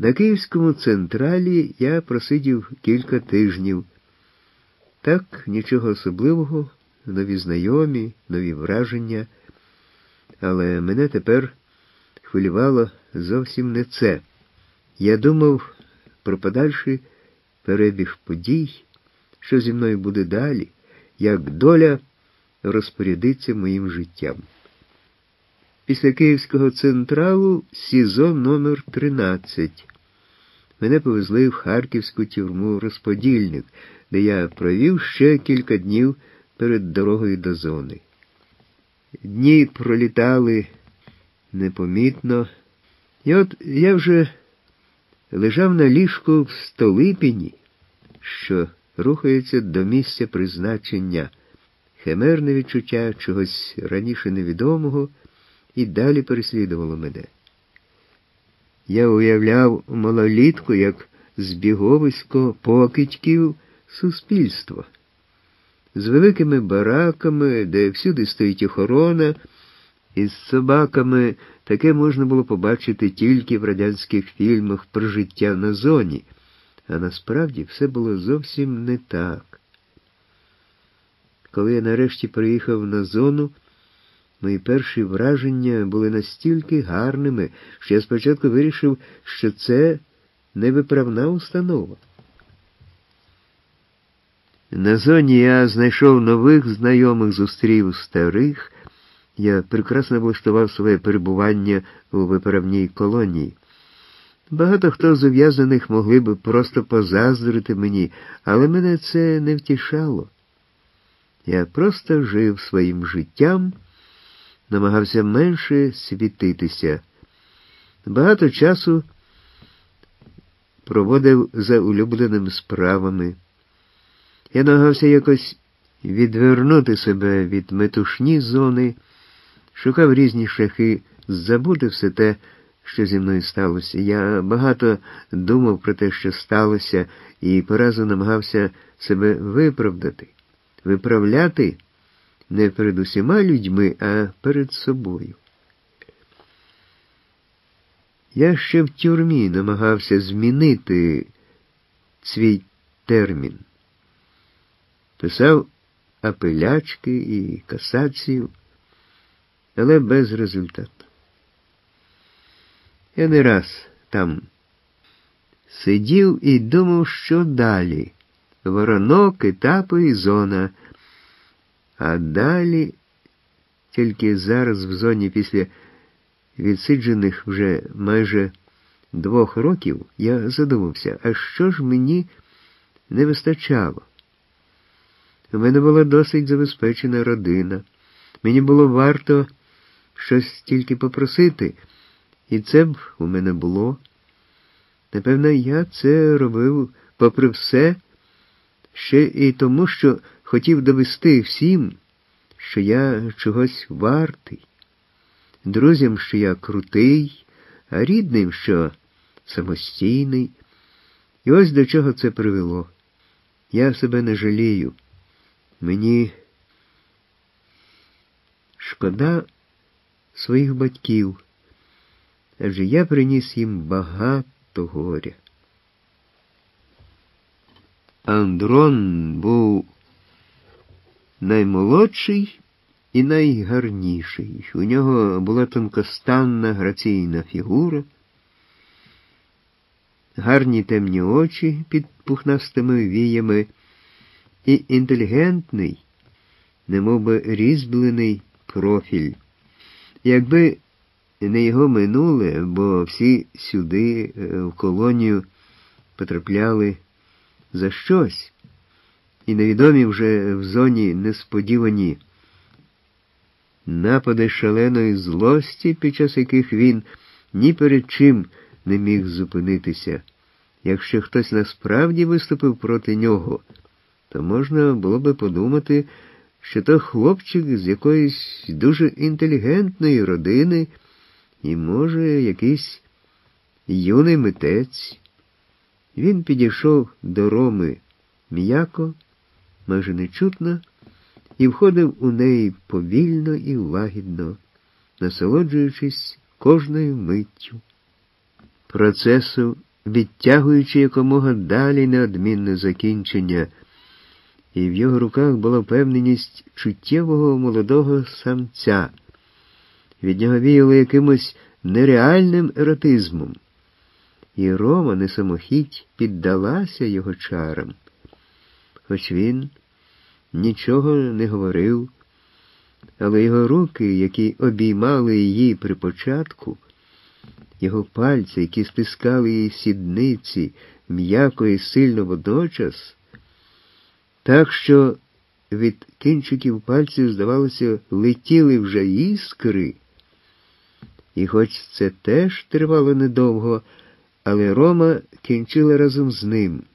На Київському централі я просидів кілька тижнів. Так, нічого особливого, нові знайомі, нові враження. Але мене тепер хвилювало зовсім не це. Я думав про подальший перебіг подій, що зі мною буде далі, як доля розпорядиться моїм життям. Після Київського централу СІЗО номер 13. Мене повезли в харківську тюрму «Розподільник», де я провів ще кілька днів перед дорогою до зони. Дні пролітали непомітно, і от я вже лежав на ліжку в Столипіні, що рухається до місця призначення, химерне відчуття чогось раніше невідомого і далі переслідувало мене. Я уявляв малолітку як збіговисько покидьків суспільства, з великими бараками, де всюди стоїть охорона, і з собаками. Таке можна було побачити тільки в радянських фільмах про життя на зоні, а насправді все було зовсім не так. Коли я нарешті приїхав на зону, мої перші враження були настільки гарними, що я спочатку вирішив, що це невиправна установа. На зоні я знайшов нових знайомих, зустрів старих. Я прекрасно влаштував своє перебування у виправній колонії. Багато хто з ув'язнених могли б просто позаздрити мені, але мене це не втішало. Я просто жив своїм життям, намагався менше світитися. Багато часу проводив за улюбленими справами. Я намагався якось відвернути себе від метушні зони, шукав різні шляхи забути все те, що зі мною сталося. Я багато думав про те, що сталося, і поразу намагався себе виправдати. Виправляти не перед усіма людьми, а перед собою. Я ще в тюрмі намагався змінити свій термін. Писав апелячки і касацію, але без результату. Я не раз там сидів і думав, що далі. Воронок, етапи і зона. А далі, тільки зараз в зоні після відсиджених вже майже 2 років, я задумався, а що ж мені не вистачало? У мене була досить забезпечена родина. Мені було варто щось тільки попросити, і це б у мене було. Напевно, я це робив попри все, ще і тому, що хотів довести всім, що я чогось вартий, друзям, що я крутий, а рідним, що самостійний. І ось до чого це привело. Я себе не жалію. Мені шкода своїх батьків, адже я приніс їм багато горя. Андрон був наймолодший і найгарніший. У нього була тонкостанна, граційна фігура, гарні темні очі під пухнастими віями і інтелігентний, немовби різьблений профіль. Якби не його минуле, бо всі сюди, в колонію, потрапляли за щось, і невідомі вже в зоні несподівані напади шаленої злості, під час яких він ні перед чим не міг зупинитися. Якщо хтось насправді виступив проти нього, то можна було би подумати, що то хлопчик з якоїсь дуже інтелігентної родини і, може, якийсь юний митець. Він підійшов до Роми м'яко, майже нечутно, і входив у неї повільно і лагідно, насолоджуючись кожною миттю процесу відтягуючи якомога далі неодмінне закінчення, і в його руках була впевненість чуттєвого молодого самця. Від нього віяло якимось нереальним еротизмом. І Рома не самохіть піддалася його чарам. Хоч він нічого не говорив, але його руки, які обіймали її при початку, його пальці, які стискали її сідниці, м'яко і сильно водночас, так що від кінчиків пальців, здавалося, летіли вже іскри. І хоч це теж тривало недовго, але Рома кінчила разом з ним.